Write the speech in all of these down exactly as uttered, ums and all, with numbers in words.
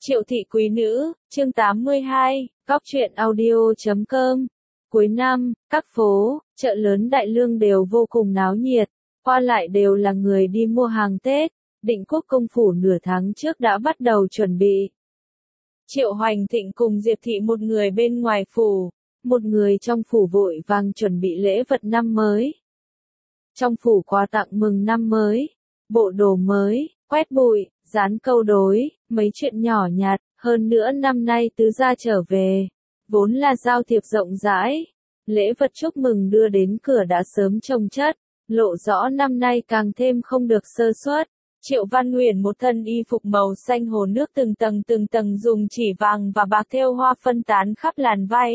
Triệu thị quý nữ, chương tám mươi hai, Cóc truyện audio chấm com. Cuối năm, các phố, chợ lớn Đại Lương đều vô cùng náo nhiệt, qua lại đều là người đi mua hàng Tết. Định Quốc công phủ nửa tháng trước đã bắt đầu chuẩn bị. Triệu Hoành Thịnh cùng Diệp thị một người bên ngoài phủ, một người trong phủ vội vàng chuẩn bị lễ vật năm mới. Trong phủ quà tặng mừng năm mới, bộ đồ mới, quét bụi, dán câu đối, mấy chuyện nhỏ nhặt, hơn nữa năm nay tứ gia trở về, vốn là giao thiệp rộng rãi, lễ vật chúc mừng đưa đến cửa đã sớm chồng chất, lộ rõ năm nay càng thêm không được sơ suất. Triệu Văn Nguyễn một thân y phục màu xanh hồ nước từng tầng từng tầng dùng chỉ vàng và bạc thêu hoa phân tán khắp làn váy.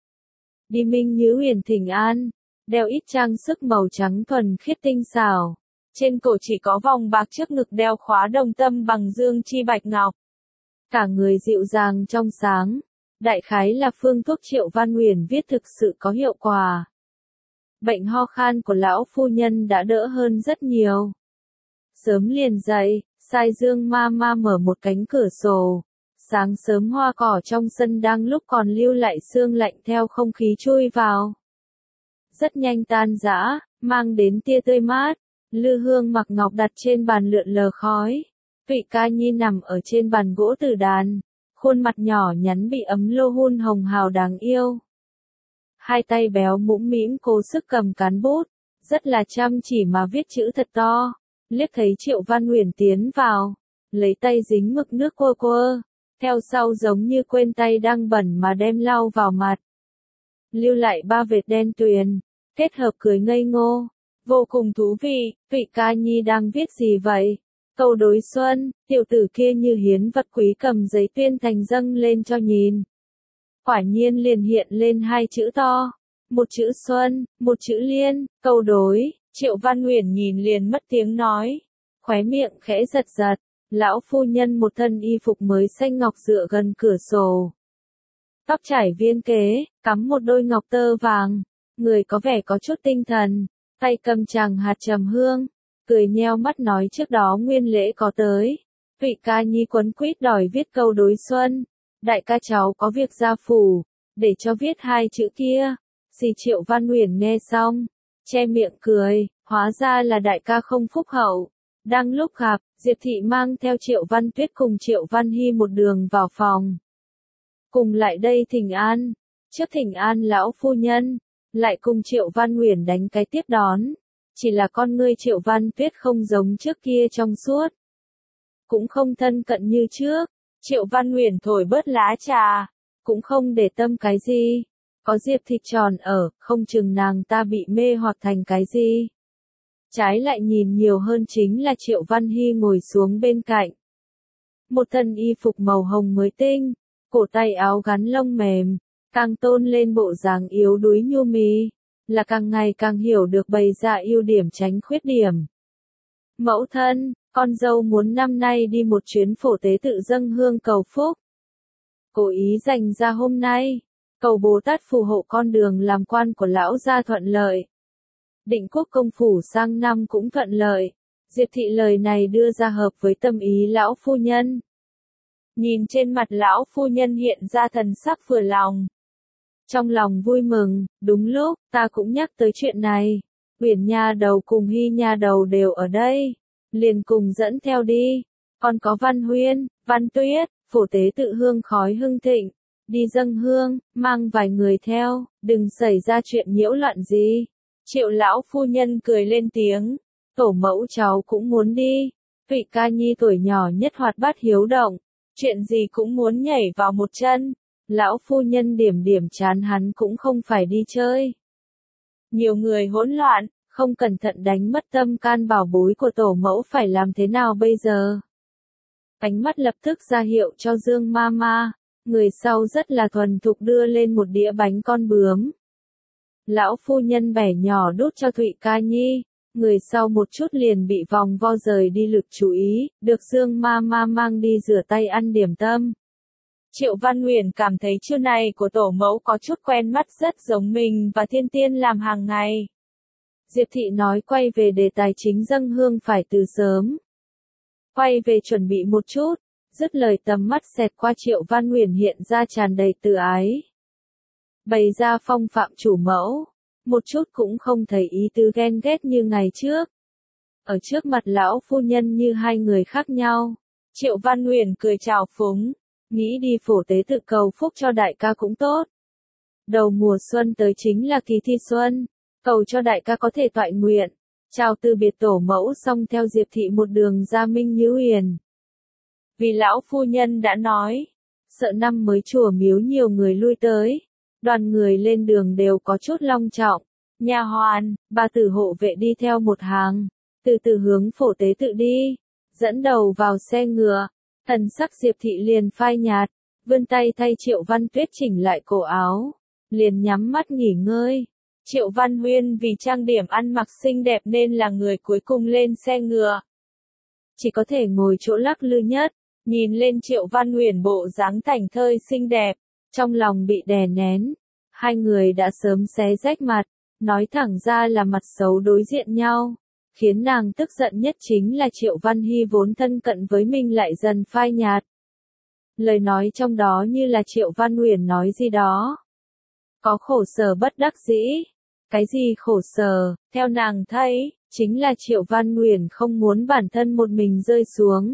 Đi minh như huyền thỉnh an, đeo ít trang sức màu trắng thuần khiết tinh xảo. Trên cổ chỉ có vòng bạc, trước ngực đeo khóa đồng tâm bằng dương chi bạch ngọc. Cả người dịu dàng trong sáng, đại khái là phương thuốc Triệu Văn Nguyễn viết thực sự có hiệu quả. Bệnh ho khan của lão phu nhân đã đỡ hơn rất nhiều. Sớm liền dậy, sai Dương ma ma mở một cánh cửa sổ. Sáng sớm hoa cỏ trong sân đang lúc còn lưu lại sương lạnh theo không khí chui vào. Rất nhanh tan rã, mang đến tia tươi mát. Lư hương mặc ngọc đặt trên bàn lượn lờ khói. Vị ca nhi nằm ở trên bàn gỗ tử đàn. Khuôn mặt nhỏ nhắn bị ấm lô hun hồng hào đáng yêu. Hai tay béo mũm mĩm cố sức cầm cán bút. Rất là chăm chỉ mà viết chữ thật to. Liếc thấy Triệu Văn Nguyễn tiến vào. Lấy tay dính mực nước quơ quơ. Theo sau giống như quên tay đang bẩn mà đem lau vào mặt. Lưu lại ba vệt đen tuyền. Kết hợp cười ngây ngô. Vô cùng thú vị, vị ca nhi đang viết gì vậy? Câu đối xuân, tiểu tử kia như hiến vật quý cầm giấy tuyên thành dâng lên cho nhìn. Quả nhiên liền hiện lên hai chữ to. Một chữ xuân, một chữ liên, câu đối. Triệu Văn Nguyễn nhìn liền mất tiếng nói. Khóe miệng khẽ giật giật. Lão phu nhân một thân y phục mới xanh ngọc dựa gần cửa sổ. Tóc trải viên kế, cắm một đôi ngọc tơ vàng. Người có vẻ có chút tinh thần. Tay cầm chàng hạt trầm hương, cười nheo mắt nói trước đó nguyên lễ có tới. Vị ca nhi quấn quýt đòi viết câu đối xuân. Đại ca cháu có việc ra phủ, để cho viết hai chữ kia. Dì Triệu Văn Nguyễn nghe xong, che miệng cười, hóa ra là đại ca không phúc hậu. Đang lúc gặp, Diệp thị mang theo Triệu Văn Tuyết cùng Triệu Văn Hy một đường vào phòng. Cùng lại đây thỉnh an, trước thỉnh an lão phu nhân. Lại cùng Triệu Văn Nguyễn đánh cái tiếp đón. Chỉ là con ngươi Triệu Văn Tuyết không giống trước kia trong suốt. Cũng không thân cận như trước. Triệu Văn Nguyễn thổi bớt lá trà. Cũng không để tâm cái gì. Có Diệp thịt tròn ở, không chừng nàng ta bị mê hoặc thành cái gì. Trái lại nhìn nhiều hơn chính là Triệu Văn Hy ngồi xuống bên cạnh. Một thân y phục màu hồng mới tinh. Cổ tay áo gắn lông mềm. Càng tôn lên bộ dáng yếu đuối nhu mì, là càng ngày càng hiểu được bày ra ưu điểm tránh khuyết điểm. Mẫu thân, con dâu muốn năm nay đi một chuyến phổ tế tự dâng hương cầu phúc. Cố ý dành ra hôm nay, cầu Bồ Tát phù hộ con đường làm quan của lão gia thuận lợi. Định Quốc công phủ sang năm cũng thuận lợi. Diệp thị lời này đưa ra hợp với tâm ý lão phu nhân. Nhìn trên mặt lão phu nhân hiện ra thần sắc vừa lòng. Trong lòng vui mừng, đúng lúc, ta cũng nhắc tới chuyện này. Uyển nha đầu cùng Hy nha đầu đều ở đây. Liền cùng dẫn theo đi. Còn có Văn Huyên, Văn Tuyết, phổ tế tự hương khói hưng thịnh. Đi dâng hương, mang vài người theo, đừng xảy ra chuyện nhiễu loạn gì. Triệu lão phu nhân cười lên tiếng. Tổ mẫu cháu cũng muốn đi. Vị ca nhi tuổi nhỏ nhất hoạt bát hiếu động. Chuyện gì cũng muốn nhảy vào một chân. Lão phu nhân điểm điểm chán hắn cũng không phải đi chơi. Nhiều người hỗn loạn, không cẩn thận đánh mất tâm can bảo bối của tổ mẫu phải làm thế nào bây giờ? Ánh mắt lập tức ra hiệu cho Dương ma ma, người sau rất là thuần thục đưa lên một đĩa bánh con bướm. Lão phu nhân bẻ nhỏ đút cho Thụy ca nhi, người sau một chút liền bị vòng vo rời đi lực chú ý, được Dương ma ma mang đi rửa tay ăn điểm tâm. Triệu Văn Nguyễn cảm thấy chiêu này của tổ mẫu có chút quen mắt, rất giống mình và Thiên Tiên làm hàng ngày. Diệp thị nói quay về đề tài chính dâng hương phải từ sớm. Quay về chuẩn bị một chút, Dứt lời tầm mắt xẹt qua Triệu Văn Huyền hiện ra tràn đầy từ ái. Bày ra phong phạm chủ mẫu, một chút cũng không thấy ý tứ ghen ghét như ngày trước. Ở trước mặt lão phu nhân như hai người khác nhau, Triệu Văn Huyền cười chào phúng, nghĩ đi phổ tế tự cầu phúc cho đại ca cũng tốt. Đầu mùa xuân tới chính là kỳ thi xuân, cầu cho đại ca có thể toại nguyện, chào từ biệt tổ mẫu xong theo Diệp thị một đường ra Minh Như Huyền. Vì lão phu nhân đã nói, sợ năm mới chùa miếu nhiều người lui tới, đoàn người lên đường đều có chút long trọng, nha hoàn, bà tử hộ vệ đi theo một hàng, từ từ hướng phổ tế tự đi, dẫn đầu vào xe ngựa, thần sắc Diệp thị liền phai nhạt, vươn tay thay Triệu Văn Tuyết chỉnh lại cổ áo, liền nhắm mắt nghỉ ngơi. Triệu Văn Huyên vì trang điểm ăn mặc xinh đẹp nên là người cuối cùng lên xe ngựa. Chỉ có thể ngồi chỗ lắc lư nhất, nhìn lên Triệu Văn Huyền bộ dáng thảnh thơi xinh đẹp, trong lòng bị đè nén. Hai người đã sớm xé rách mặt, nói thẳng ra là mặt xấu đối diện nhau. Khiến nàng tức giận nhất chính là Triệu Văn Hy vốn thân cận với mình lại dần phai nhạt. Lời nói trong đó như là Triệu Văn Huyền nói gì đó. Có khổ sở bất đắc dĩ. Cái gì khổ sở, theo nàng thấy, chính là Triệu Văn Huyền không muốn bản thân một mình rơi xuống.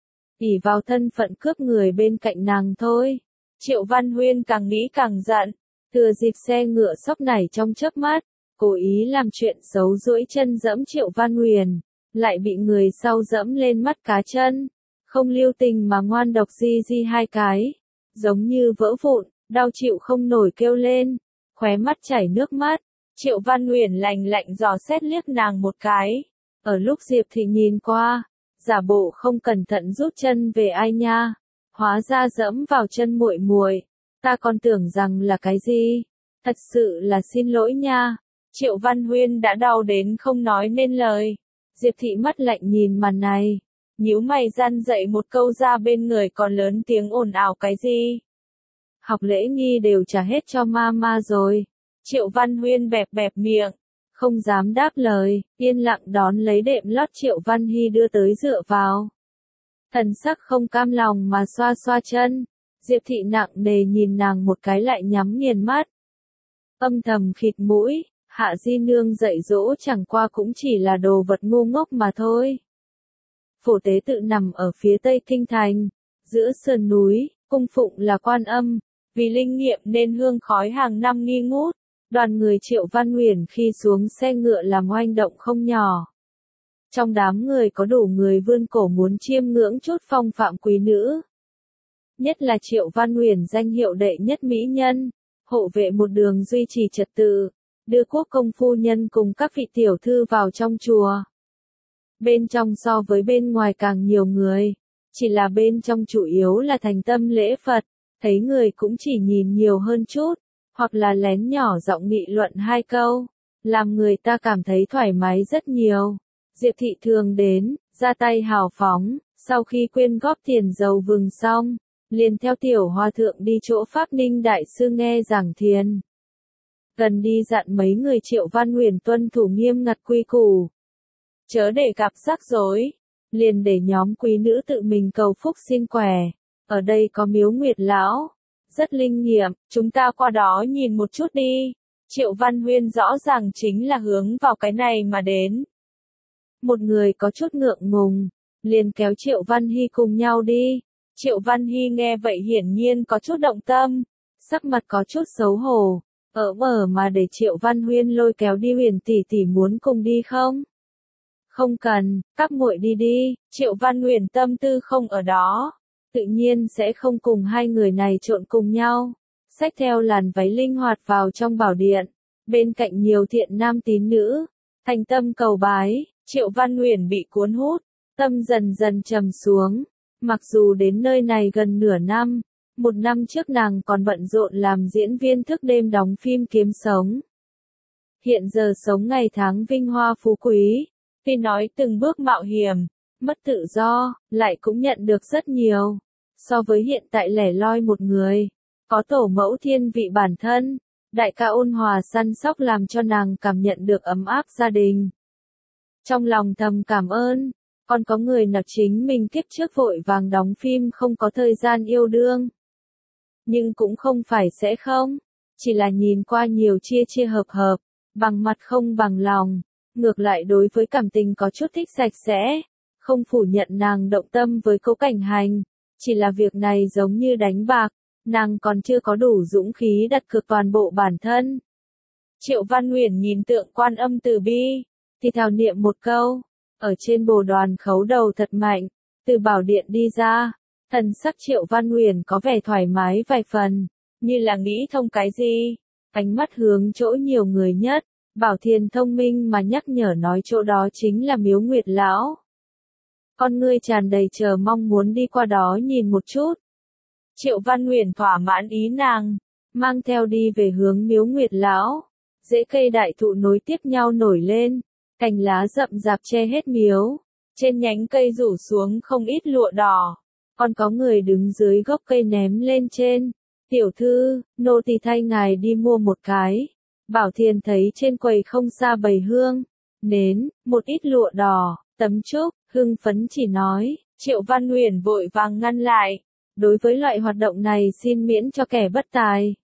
ỷ vào thân phận cướp người bên cạnh nàng thôi. Triệu Văn Huyên càng nghĩ càng giận, thừa dịp xe ngựa sóc nảy trong chớp mắt, cố ý làm chuyện xấu duỗi chân dẫm Triệu Văn Huyền, lại bị người sau dẫm lên mắt cá chân, không lưu tình mà ngoan độc di di hai cái, giống như vỡ vụn, đau chịu không nổi kêu lên, khóe mắt chảy nước mắt. Triệu Văn Huyền lạnh lạnh dò xét liếc nàng một cái, ở lúc Diệp Thị nhìn qua, giả bộ không cẩn thận rút chân về ai nha, hóa ra dẫm vào chân muội muội, ta còn tưởng rằng là cái gì, thật sự là xin lỗi nha. Triệu Văn Huyên đã đau đến không nói nên lời. Diệp Thị mắt lạnh nhìn màn này, nhíu mày gian dậy một câu ra bên người còn lớn tiếng ồn ào cái gì. Học lễ nghi đều trả hết cho mama rồi. Triệu Văn Huyên bẹp bẹp miệng, không dám đáp lời, yên lặng đón lấy đệm lót Triệu Văn Hy đưa tới dựa vào. Thần sắc không cam lòng mà xoa xoa chân, Diệp Thị nặng nề nhìn nàng một cái lại nhắm nghiền mắt. Âm thầm khịt mũi, Hạ Di Nương dạy dỗ chẳng qua cũng chỉ là đồ vật ngu ngốc mà thôi. Phổ tế tự nằm ở phía tây kinh thành, giữa sườn núi, cung phụng là Quan Âm, vì linh nghiệm nên hương khói hàng năm nghi ngút. Đoàn người Triệu Văn Huyền khi xuống xe ngựa làm oanh động không nhỏ. Trong đám người có đủ người vươn cổ muốn chiêm ngưỡng chút phong phạm quý nữ. Nhất là Triệu Văn Huyền danh hiệu đệ nhất mỹ nhân, hộ vệ một đường duy trì trật tự, đưa quốc công phu nhân cùng các vị tiểu thư vào trong chùa. Bên trong so với bên ngoài càng nhiều người, chỉ là bên trong chủ yếu là thành tâm lễ Phật, thấy người cũng chỉ nhìn nhiều hơn chút. Hoặc là lén nhỏ giọng nghị luận hai câu, làm người ta cảm thấy thoải mái rất nhiều. Diệp Thị thường đến, ra tay hào phóng, sau khi quyên góp tiền dầu vừng xong, liền theo tiểu hòa thượng đi chỗ Pháp Ninh Đại Sư nghe giảng thiền. Gần đi dặn mấy người Triệu Văn Huyền tuân thủ nghiêm ngặt quy củ. Chớ để gặp rắc rối, liền để nhóm quý nữ tự mình cầu phúc xin quẻ. Ở đây có miếu Nguyệt Lão. Rất linh nghiệm, chúng ta qua đó nhìn một chút đi. Triệu Văn Huyên rõ ràng chính là hướng vào cái này mà đến. Một người có chút ngượng ngùng, liền kéo Triệu Văn Hy cùng nhau đi. Triệu Văn Hy nghe vậy hiển nhiên có chút động tâm, sắc mặt có chút xấu hổ, ở mở mà để Triệu Văn Huyên lôi kéo đi. Huyền tỷ tỷ muốn cùng đi không? Không cần, các muội đi đi. Triệu Văn Huyền tâm tư không ở đó. Tự nhiên sẽ không cùng hai người này trộn cùng nhau, xách theo làn váy linh hoạt vào trong bảo điện, bên cạnh nhiều thiện nam tín nữ, thành tâm cầu bái. Triệu Văn Huyền bị cuốn hút, tâm dần dần trầm xuống, mặc dù đến nơi này gần nửa năm, một năm trước nàng còn bận rộn làm diễn viên thức đêm đóng phim kiếm sống. Hiện giờ sống ngày tháng vinh hoa phú quý, tuy nói từng bước mạo hiểm, mất tự do, lại cũng nhận được rất nhiều. So với hiện tại lẻ loi một người, có tổ mẫu thiên vị bản thân, đại ca ôn hòa săn sóc làm cho nàng cảm nhận được ấm áp gia đình. Trong lòng thầm cảm ơn, Còn có người nặc chính mình kiếp trước vội vàng đóng phim không có thời gian yêu đương. Nhưng cũng không phải sẽ không, chỉ là nhìn qua nhiều chia chia hợp hợp, bằng mặt không bằng lòng, ngược lại đối với cảm tình có chút thích sạch sẽ, không phủ nhận nàng động tâm với Cố Cảnh Hành, chỉ là việc này giống như đánh bạc, nàng còn chưa có đủ dũng khí đặt cược toàn bộ bản thân. Triệu Văn Uyển nhìn tượng Quan Âm Từ Bi, thì thào niệm một câu, ở trên bồ đoàn khấu đầu thật mạnh, từ bảo điện đi ra, thần sắc Triệu Văn Uyển có vẻ thoải mái vài phần, như là nghĩ thông cái gì, ánh mắt hướng chỗ nhiều người nhất, Bảo Thiền thông minh mà nhắc nhở nói chỗ đó chính là Miếu Nguyệt Lão. Con ngươi tràn đầy chờ mong muốn đi qua đó nhìn một chút. Triệu Văn Uyển thỏa mãn ý nàng, mang theo đi về hướng Miếu Nguyệt Lão. Rễ cây đại thụ nối tiếp nhau nổi lên, cành lá rậm rạp che hết miếu, trên nhánh cây rủ xuống không ít lụa đỏ, còn có người đứng dưới gốc cây ném lên trên. Tiểu thư, nô tỳ thay ngài đi mua một cái. Bảo Thiền thấy trên quầy không xa bày hương, nến, một ít lụa đỏ, tấm trúc, hưng phấn chỉ nói. Triệu Văn Uyển vội vàng ngăn lại, đối với loại hoạt động này xin miễn cho kẻ bất tài.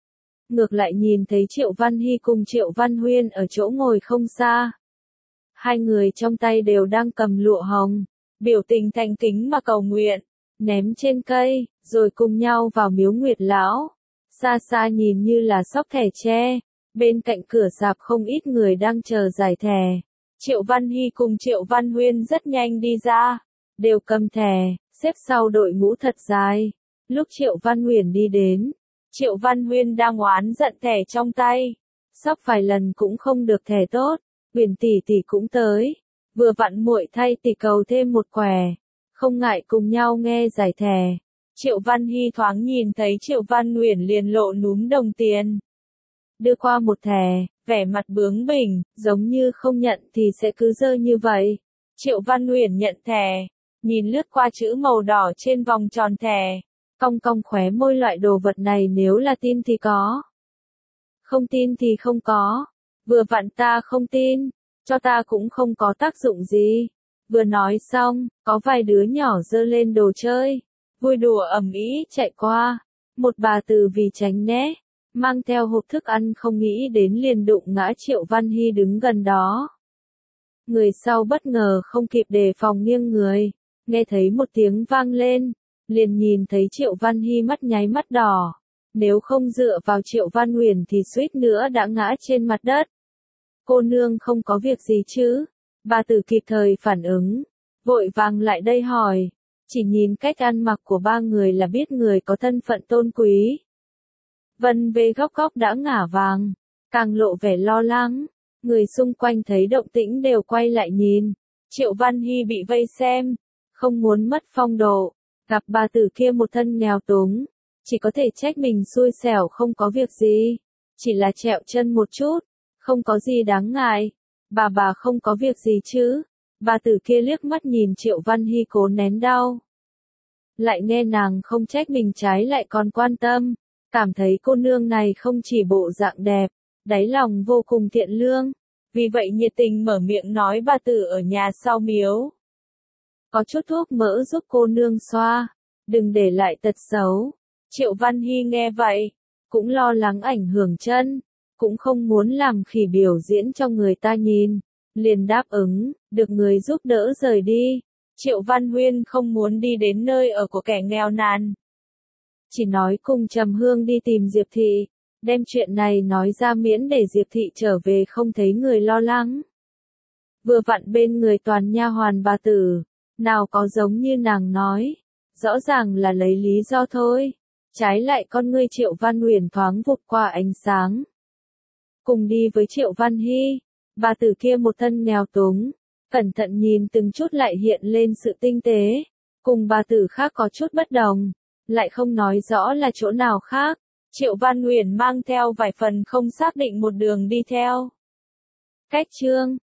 Ngược lại nhìn thấy Triệu Văn Hy cùng Triệu Văn Huyên ở chỗ ngồi không xa. Hai người trong tay đều đang cầm lụa hồng, biểu tình thành kính mà cầu nguyện, ném trên cây, rồi cùng nhau vào Miếu Nguyệt Lão. Xa xa nhìn như là sóc thẻ tre, bên cạnh cửa rạp không ít người đang chờ giải thẻ. Triệu Văn Hy cùng Triệu Văn Huyên rất nhanh đi ra, đều cầm thẻ, xếp sau đội ngũ thật dài. Lúc Triệu Văn Uyển đi đến, Triệu Văn Huyên đang oán giận thẻ trong tay, sóc vài lần cũng không được thẻ tốt. Uyển tỷ tỷ cũng tới, vừa vặn muội thay tỷ cầu thêm một quẻ, không ngại cùng nhau nghe giải thẻ. Triệu Văn Hy thoáng nhìn thấy Triệu Văn Uyển liền lộ núm đồng tiền, đưa qua một thẻ, vẻ mặt bướng bỉnh, giống như không nhận thì sẽ cứ dơ như vậy. Triệu Văn Uyển nhận thẻ, nhìn lướt qua chữ màu đỏ trên vòng tròn thẻ, cong cong khóe môi, loại đồ vật này nếu là tin thì có, không tin thì không có. Vừa vặn ta không tin, cho ta cũng không có tác dụng gì. Vừa nói xong, có vài đứa nhỏ giơ lên đồ chơi, vui đùa ầm ĩ chạy qua. Một bà từ vì tránh né, mang theo hộp thức ăn không nghĩ đến liền đụng ngã Triệu Văn Hy đứng gần đó. Người sau bất ngờ không kịp đề phòng nghiêng người, nghe thấy một tiếng vang lên, liền nhìn thấy Triệu Văn Hy mắt nháy mắt đỏ. Nếu không dựa vào Triệu Văn Uyển thì suýt nữa đã ngã trên mặt đất. Cô nương không có việc gì chứ? Bà tử kịp thời phản ứng, vội vàng lại đây hỏi, chỉ nhìn cách ăn mặc của ba người là biết người có thân phận tôn quý. Vân về góc góc đã ngả vàng, càng lộ vẻ lo lắng, người xung quanh thấy động tĩnh đều quay lại nhìn. Triệu Văn Hy bị vây xem, không muốn mất phong độ, gặp bà tử kia một thân nghèo túng, chỉ có thể trách mình xui xẻo không có việc gì, chỉ là trẹo chân một chút. Không có gì đáng ngại, bà bà không có việc gì chứ. Bà tử kia liếc mắt nhìn Triệu Văn Hy cố nén đau. Lại nghe nàng không trách mình, trái lại còn quan tâm, cảm thấy cô nương này không chỉ bộ dạng đẹp, đáy lòng vô cùng thiện lương. Vì vậy nhiệt tình mở miệng nói bà tử ở nhà sau miếu. Có chút thuốc mỡ giúp cô nương xoa, đừng để lại tật xấu. Triệu Văn Hy nghe vậy, cũng lo lắng ảnh hưởng chân. Cũng không muốn làm khỉ biểu diễn cho người ta nhìn, liền đáp ứng, được người giúp đỡ rời đi. Triệu Văn Huyên không muốn đi đến nơi ở của kẻ nghèo nàn, chỉ nói cùng Trầm Hương đi tìm Diệp Thị, đem chuyện này nói ra miễn để Diệp Thị trở về không thấy người lo lắng. Vừa vặn bên người toàn nha hoàn bà tử, nào có giống như nàng nói, rõ ràng là lấy lý do thôi. Trái lại con ngươi Triệu Văn Uyển thoáng vụt qua ánh sáng. Cùng đi với Triệu Văn Hy, bà tử kia một thân nghèo túng, cẩn thận nhìn từng chút lại hiện lên sự tinh tế, cùng bà tử khác có chút bất đồng, lại không nói rõ là chỗ nào khác. Triệu Văn Uyển mang theo vài phần không xác định một đường đi theo. Cách chương